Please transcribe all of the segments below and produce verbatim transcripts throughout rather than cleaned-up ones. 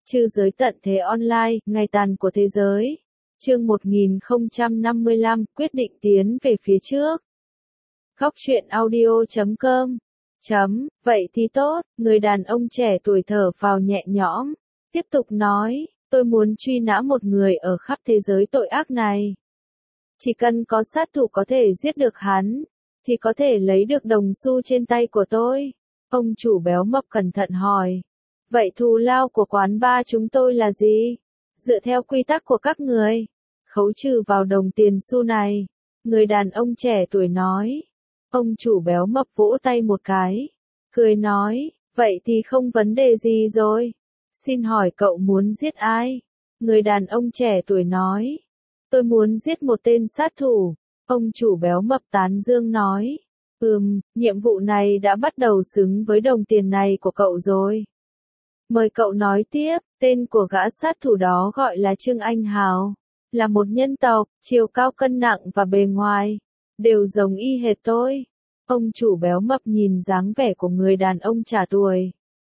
Trư giới tận thế online, ngày tàn của thế giới. Chương một nghìn không trăm năm mươi lăm, quyết định tiến về phía trước. Góc truyện audio chấm com. Chấm, vậy thì tốt, người đàn ông trẻ tuổi thở phào nhẹ nhõm. Tiếp tục nói, tôi muốn truy nã một người ở khắp thế giới tội ác này. Chỉ cần có sát thủ có thể giết được hắn, thì có thể lấy được đồng xu trên tay của tôi. Ông chủ béo mập cẩn thận hỏi. Vậy thù lao của quán bar chúng tôi là gì? Dựa theo quy tắc của các người, khấu trừ vào đồng tiền xu này. Người đàn ông trẻ tuổi nói. Ông chủ béo mập vỗ tay một cái, cười nói, vậy thì không vấn đề gì rồi. Xin hỏi cậu muốn giết ai? Người đàn ông trẻ tuổi nói. Tôi muốn giết một tên sát thủ. Ông chủ béo mập tán dương nói. Ừm, nhiệm vụ này đã bắt đầu xứng với đồng tiền này của cậu rồi. Mời cậu nói tiếp. Tên của gã sát thủ đó gọi là Trương Anh Hào. Là một nhân tộc, chiều cao cân nặng và bề ngoài đều giống y hệt tôi. Ông chủ béo mập nhìn dáng vẻ của người đàn ông trẻ tuổi.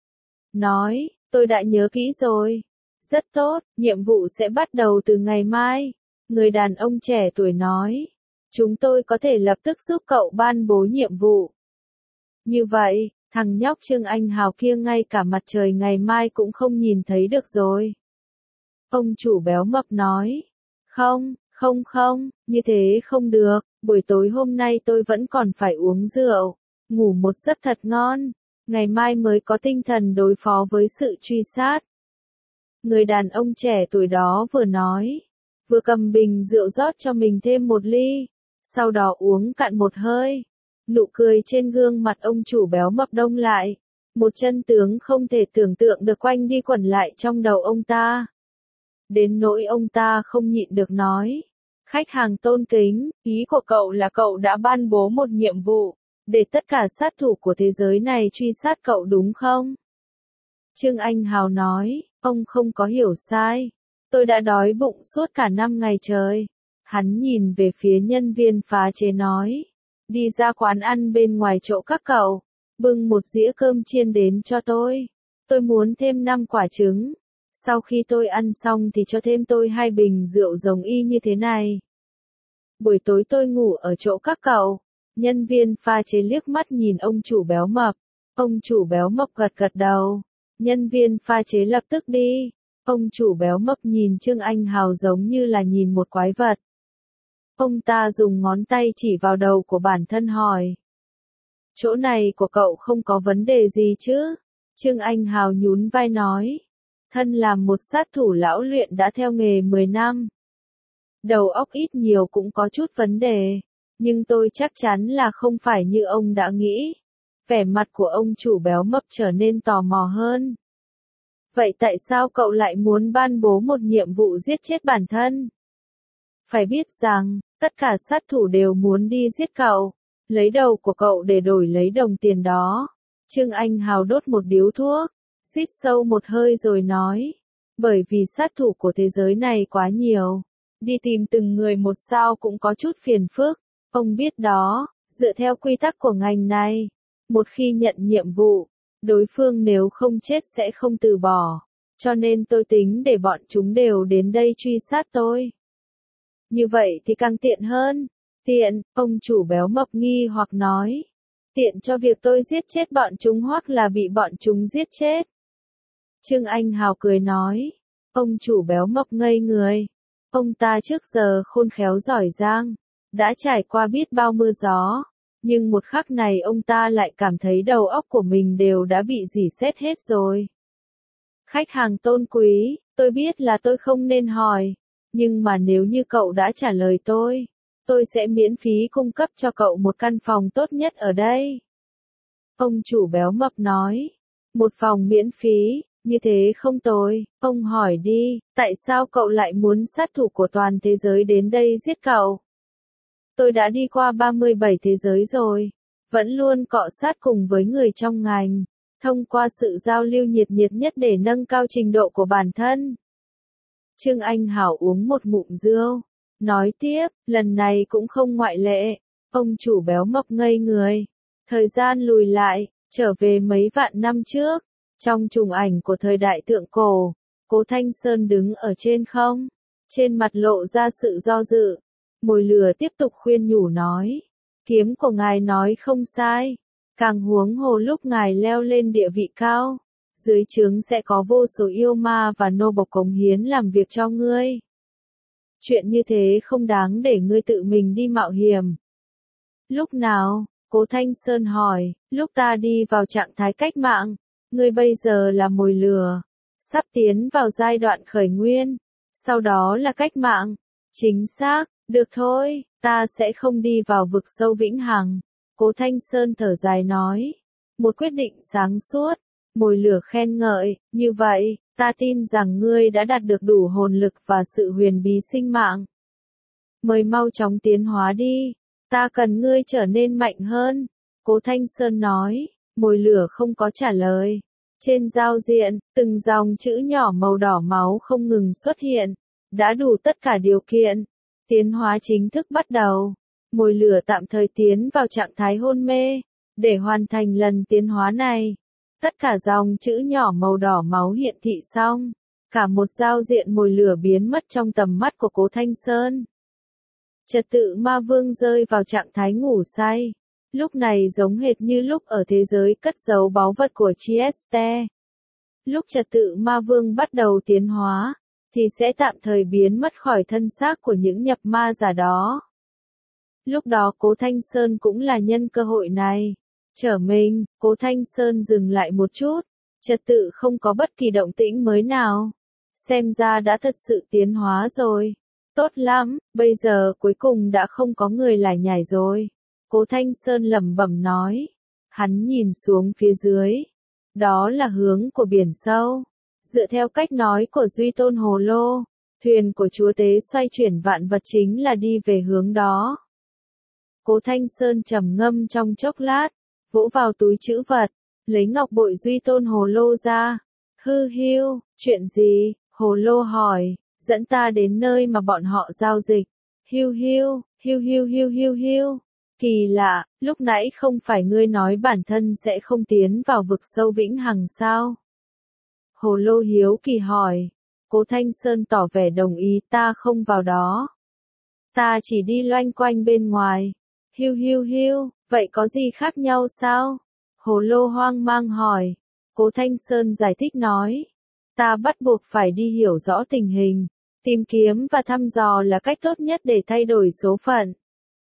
Nói, tôi đã nhớ kỹ rồi. Rất tốt, nhiệm vụ sẽ bắt đầu từ ngày mai. Người đàn ông trẻ tuổi nói. Chúng tôi có thể lập tức giúp cậu ban bố nhiệm vụ. Như vậy, thằng nhóc Trương Anh Hào kia ngay cả mặt trời ngày mai cũng không nhìn thấy được rồi. Ông chủ béo mập nói. Không, không không, như thế không được, buổi tối hôm nay tôi vẫn còn phải uống rượu, ngủ một giấc thật ngon, ngày mai mới có tinh thần đối phó với sự truy sát. Người đàn ông trẻ tuổi đó vừa nói, vừa cầm bình rượu rót cho mình thêm một ly, sau đó uống cạn một hơi. Nụ cười trên gương mặt ông chủ béo mập đông lại, một chân tướng không thể tưởng tượng được quanh đi quẩn lại trong đầu ông ta. Đến nỗi ông ta không nhịn được nói. Khách hàng tôn kính, ý của cậu là cậu đã ban bố một nhiệm vụ, để tất cả sát thủ của thế giới này truy sát cậu đúng không? Trương Anh Hào nói, ông không có hiểu sai. Tôi đã đói bụng suốt cả năm ngày trời. Hắn nhìn về phía nhân viên pha chế nói. Đi ra quán ăn bên ngoài chỗ các cậu, bưng một dĩa cơm chiên đến cho tôi. Tôi muốn thêm năm quả trứng. Sau khi tôi ăn xong thì cho thêm tôi hai bình rượu giống y như thế này. Buổi tối tôi ngủ ở chỗ các cậu. Nhân viên pha chế liếc mắt nhìn ông chủ béo mập. Ông chủ béo mập gật gật đầu. Nhân viên pha chế lập tức đi. Ông chủ béo mập nhìn Trương Anh Hào giống như là nhìn một quái vật. Ông ta dùng ngón tay chỉ vào đầu của bản thân hỏi. Chỗ này của cậu không có vấn đề gì chứ? Trương Anh Hào nhún vai nói. Thân làm một sát thủ lão luyện đã theo nghề mười năm. Đầu óc ít nhiều cũng có chút vấn đề. Nhưng tôi chắc chắn là không phải như ông đã nghĩ. Vẻ mặt của ông chủ béo mập trở nên tò mò hơn. Vậy tại sao cậu lại muốn ban bố một nhiệm vụ giết chết bản thân? Phải biết rằng, tất cả sát thủ đều muốn đi giết cậu. Lấy đầu của cậu để đổi lấy đồng tiền đó. Trương Anh Hào đốt một điếu thuốc. Hít sâu một hơi rồi nói. Bởi vì sát thủ của thế giới này quá nhiều. Đi tìm từng người một sao cũng có chút phiền phức. Ông biết đó, dựa theo quy tắc của ngành này. Một khi nhận nhiệm vụ, đối phương nếu không chết sẽ không từ bỏ. Cho nên tôi tính để bọn chúng đều đến đây truy sát tôi. Như vậy thì càng tiện hơn. Tiện, ông chủ béo mập nghi hoặc nói. Tiện cho việc tôi giết chết bọn chúng hoặc là bị bọn chúng giết chết. Trương Anh Hào cười nói. Ông chủ béo mập ngây người. Ông ta trước giờ khôn khéo giỏi giang. Đã trải qua biết bao mưa gió. Nhưng một khắc này ông ta lại cảm thấy đầu óc của mình đều đã bị rỉ sét hết rồi. Khách hàng tôn quý, tôi biết là tôi không nên hỏi. Nhưng mà nếu như cậu đã trả lời tôi, tôi sẽ miễn phí cung cấp cho cậu một căn phòng tốt nhất ở đây. Ông chủ béo mập nói. Một phòng miễn phí, như thế không tồi. Ông hỏi đi, tại sao cậu lại muốn sát thủ của toàn thế giới đến đây giết cậu? Tôi đã đi qua ba mươi bảy thế giới rồi. Vẫn luôn cọ sát cùng với người trong ngành. Thông qua sự giao lưu nhiệt nhiệt nhất để nâng cao trình độ của bản thân. Trương Anh Hảo uống một ngụm rượu. Nói tiếp, lần này cũng không ngoại lệ. Ông chủ béo mập ngây người. Thời gian lùi lại, trở về mấy vạn năm trước. Trong trùng ảnh của thời đại thượng cổ, Cố Thanh Sơn đứng ở trên không, trên mặt lộ ra sự do dự. Mồi lửa tiếp tục khuyên nhủ nói, kiếm của ngài nói không sai, càng huống hồ lúc ngài leo lên địa vị cao, dưới trướng sẽ có vô số yêu ma và nô bộc cống hiến làm việc cho ngươi. Chuyện như thế không đáng để ngươi tự mình đi mạo hiểm. Lúc nào? Cố Thanh Sơn hỏi, lúc ta đi vào trạng thái cách mạng, ngươi bây giờ là mồi lửa, sắp tiến vào giai đoạn khởi nguyên, sau đó là cách mạng. Chính xác, được thôi, ta sẽ không đi vào vực sâu vĩnh hằng. Cố Thanh Sơn thở dài nói, một quyết định sáng suốt. Mồi lửa khen ngợi, như vậy, ta tin rằng ngươi đã đạt được đủ hồn lực và sự huyền bí sinh mạng. Mời mau chóng tiến hóa đi, ta cần ngươi trở nên mạnh hơn. Cố Thanh Sơn nói, mồi lửa không có trả lời. Trên giao diện, từng dòng chữ nhỏ màu đỏ máu không ngừng xuất hiện, đã đủ tất cả điều kiện. Tiến hóa chính thức bắt đầu. Mồi lửa tạm thời tiến vào trạng thái hôn mê, để hoàn thành lần tiến hóa này. Tất cả dòng chữ nhỏ màu đỏ máu hiện thị xong, cả một giao diện mồi lửa biến mất trong tầm mắt của Cố Thanh Sơn. Trật tự ma vương rơi vào trạng thái ngủ say, lúc này giống hệt như lúc ở thế giới cất giấu báu vật của Trieste. Lúc trật tự ma vương bắt đầu tiến hóa, thì sẽ tạm thời biến mất khỏi thân xác của những nhập ma giả đó. Lúc đó Cố Thanh Sơn cũng là nhân cơ hội này. Trở mình, Cố Thanh Sơn dừng lại một chút, trật tự không có bất kỳ động tĩnh mới nào. Xem ra đã thật sự tiến hóa rồi. Tốt lắm, bây giờ cuối cùng đã không có người lải nhải rồi. Cố Thanh Sơn lẩm bẩm nói. Hắn nhìn xuống phía dưới. Đó là hướng của biển sâu. Dựa theo cách nói của Duy Tôn Hồ Lô, thuyền của Chúa Tế xoay chuyển vạn vật chính là đi về hướng đó. Cố Thanh Sơn trầm ngâm trong chốc lát, vỗ vào túi trữ vật, lấy ngọc bội Duy Tôn Hồ Lô ra. Hư hiu, chuyện gì? Hồ Lô hỏi, dẫn ta đến nơi mà bọn họ giao dịch. Hiu hiu, hiu hiu hiu hiu hiu. Kỳ lạ, lúc nãy không phải ngươi nói bản thân sẽ không tiến vào vực sâu vĩnh hằng sao? Hồ Lô hiếu kỳ hỏi. Cố Thanh Sơn tỏ vẻ đồng ý, ta không vào đó. Ta chỉ đi loanh quanh bên ngoài. Hiu hiu hiu, vậy có gì khác nhau sao? Hồ Lô hoang mang hỏi. Cố Thanh Sơn giải thích nói. Ta bắt buộc phải đi hiểu rõ tình hình. Tìm kiếm và thăm dò là cách tốt nhất để thay đổi số phận.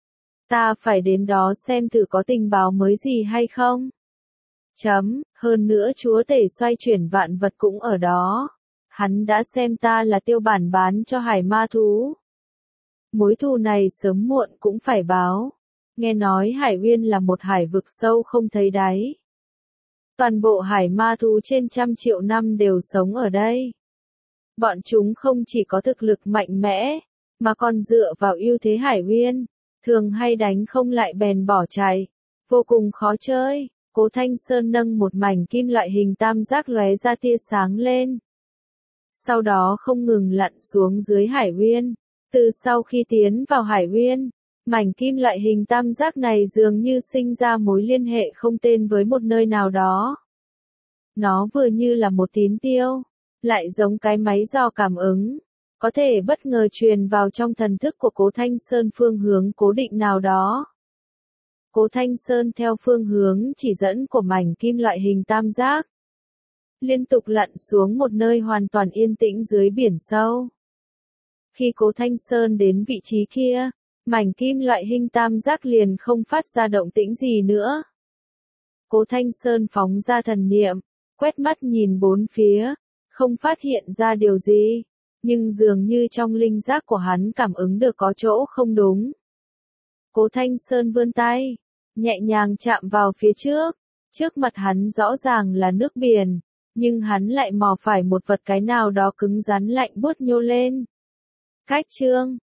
Ta phải đến đó xem thử có tình báo mới gì hay không. Chấm, hơn nữa Chúa Tể xoay chuyển vạn vật cũng ở đó. Hắn đã xem ta là tiêu bản bán cho hải ma thú. Mối thù này sớm muộn cũng phải báo. Nghe nói Hải Uyên là một hải vực sâu không thấy đáy. Toàn bộ hải ma thú trên trăm triệu năm đều sống ở đây. Bọn chúng không chỉ có thực lực mạnh mẽ, mà còn dựa vào ưu thế Hải Uyên, thường hay đánh không lại bèn bỏ chạy, vô cùng khó chơi. Cố Thanh Sơn nâng một mảnh kim loại hình tam giác lóe ra tia sáng lên. Sau đó không ngừng lặn xuống dưới Hải Uyên. Từ sau khi tiến vào Hải Uyên, mảnh kim loại hình tam giác này dường như sinh ra mối liên hệ không tên với một nơi nào đó. Nó vừa như là một tín tiêu, lại giống cái máy dò cảm ứng, có thể bất ngờ truyền vào trong thần thức của Cố Thanh Sơn phương hướng cố định nào đó. Cố Thanh Sơn theo phương hướng chỉ dẫn của mảnh kim loại hình tam giác, liên tục lặn xuống một nơi hoàn toàn yên tĩnh dưới biển sâu. Khi Cố Thanh Sơn đến vị trí kia, mảnh kim loại hình tam giác liền không phát ra động tĩnh gì nữa. Cố Thanh Sơn phóng ra thần niệm, quét mắt nhìn bốn phía, không phát hiện ra điều gì, nhưng dường như trong linh giác của hắn cảm ứng được có chỗ không đúng. Cố Thanh Sơn vươn tay, nhẹ nhàng chạm vào phía trước, trước mặt hắn rõ ràng là nước biển, nhưng hắn lại mò phải một vật cái nào đó cứng rắn lạnh buốt nhô lên. Cách chương